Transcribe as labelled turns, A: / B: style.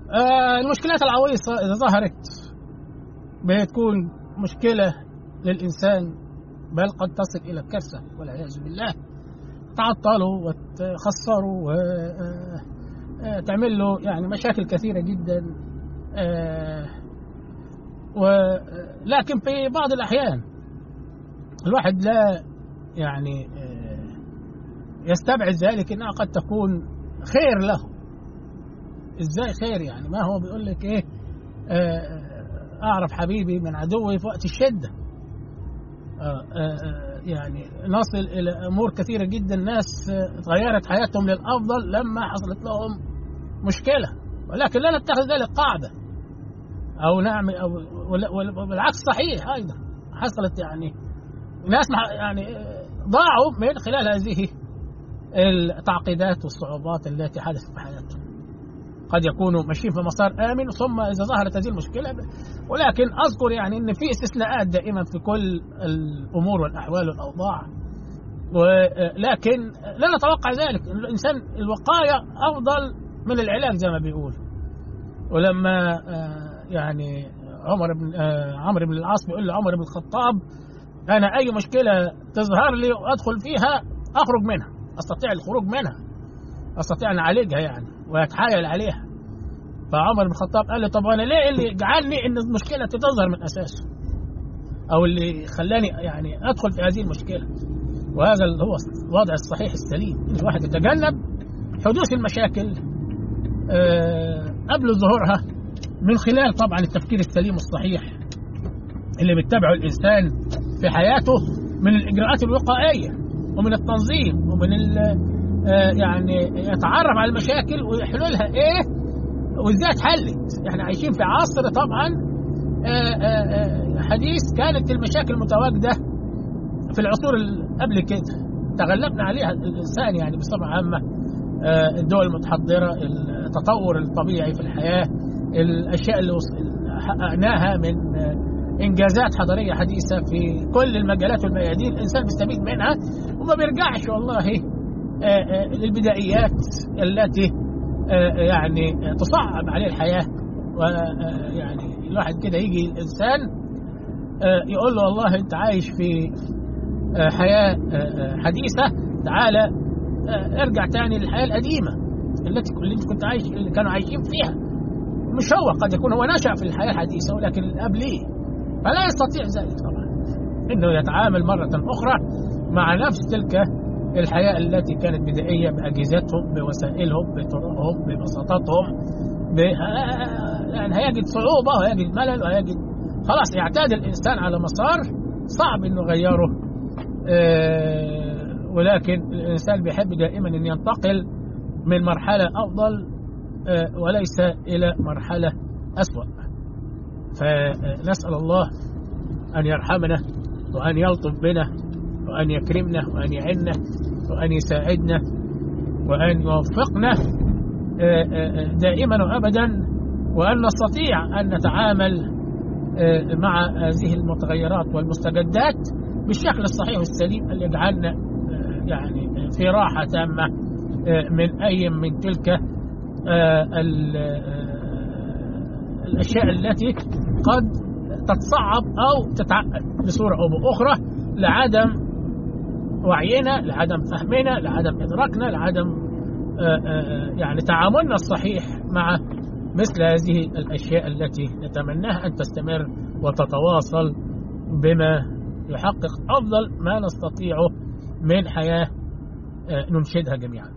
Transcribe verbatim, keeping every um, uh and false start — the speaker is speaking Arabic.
A: آه المشكلات العويصة إذا ظهرت بتكون مشكلة للإنسان، بل قد تصل إلى الكارثة والعياذ بالله، تعطله وتخسره وتعمل له يعني مشاكل كثيرة جدا. ولكن في بعض الأحيان الواحد لا يعني يستبعد ذلك إنها قد تكون خير له. إزاي خير؟ يعني ما هو بيقول لك إيه، أعرف حبيبي من عدوي في وقت الشدة. يعني نصل إلى أمور كثيرة جدا، ناس تغيرت حياتهم للأفضل لما حصلت لهم مشكلة، ولكن لا نتخذ ذلك قاعدة أو نعمل أو بالعكس صحيح أيضا حصلت يعني ناس يعني ضاعوا من خلال هذه التعقيدات والصعوبات التي حدثت في حياتهم. قد يكونوا ماشيين في مسار آمن ثم إذا ظهرت هذه المشكلة. ولكن أذكر يعني أن في استثناءات دائما في كل الأمور والأحوال والأوضاع، ولكن لا نتوقع ذلك. الإنسان الوقاية أفضل من العلاج زي ما بيقول. ولما يعني عمر بن عمرو بن العاص بيقول لعمر بن الخطاب: أنا أي مشكلة تظهر لي وأدخل فيها أخرج منها، أستطيع الخروج منها، أستطيع أن أعالجها يعني ويتحايل عليها. فعمر بن الخطاب قال له: طب أنا ليه اللي جعلني إن المشكلة تظهر من أساسه، أو اللي خلاني يعني أدخل في هذه المشكلة؟ وهذا هو الوضع الصحيح السليم، إن الواحد يتجنب حدوث المشاكل قبل ظهورها من خلال طبعا التفكير السليم الصحيح اللي بيتبعه الإنسان في حياته من الإجراءات الوقائية ومن التنظيم ومن يعني يتعرف على المشاكل ويحلولها إيه وإزاي اتحلت. إحنا عايشين في عصر طبعا حديث، كانت المشاكل متواجدة في العصور قبل كده تغلبنا عليها الإنسان يعني بصفة عامة. الدول المتحضرة، التطور الطبيعي في الحياة، الأشياء اللي حققناها من إنجازات حضارية حديثة في كل المجالات والميادين، الإنسان بيستفيد منها وما بيرجعش والله للبدائيات التي يعني تصعب عليه الحياة. ويعني الواحد كده يجي الإنسان يقول له: والله أنت عايش في حياة حديثة، تعالى ارجع تاني للحياة القديمة التي اللي انت كنت عايش اللي كانوا عايشين فيها. مش هو، قد يكون هو نشأ في الحياة الحديثة ولكن قبليه، فلا يستطيع ذلك طبعا انه يتعامل مرة أخرى مع نفس تلك الحياة التي كانت بدائية بأجهزتهم، بوسائلهم، بطرقهم، ببساطتهم. ب... يعني هيجد صعوبة وهيجد ملل وهيجد خلاص يعتاد الإنسان على مسار صعب انه يغيره. أه... ولكن الإنسان بيحب دائما أن ينتقل من مرحلة أفضل وليس إلى مرحلة أسوأ. فنسأل الله أن يرحمنا وأن يلطف بنا وأن يكرمنا وأن يعنا وأن يساعدنا وأن يوفقنا دائما وأبدا، وأن نستطيع أن نتعامل مع هذه المتغيرات والمستجدات بالشكل الصحيح والسليم اللي يجعلنا يعني في راحة تامة من أي من تلك الأشياء التي قد تتصعب أو تتعقد بصورة أو بأخرى لعدم وعينا، لعدم فهمنا، لعدم إدراكنا، لعدم يعني تعاملنا الصحيح مع مثل هذه الأشياء التي نتمناها أن تستمر وتتواصل بما يحقق أفضل ما نستطيعه من حياة ننشدها جميعا.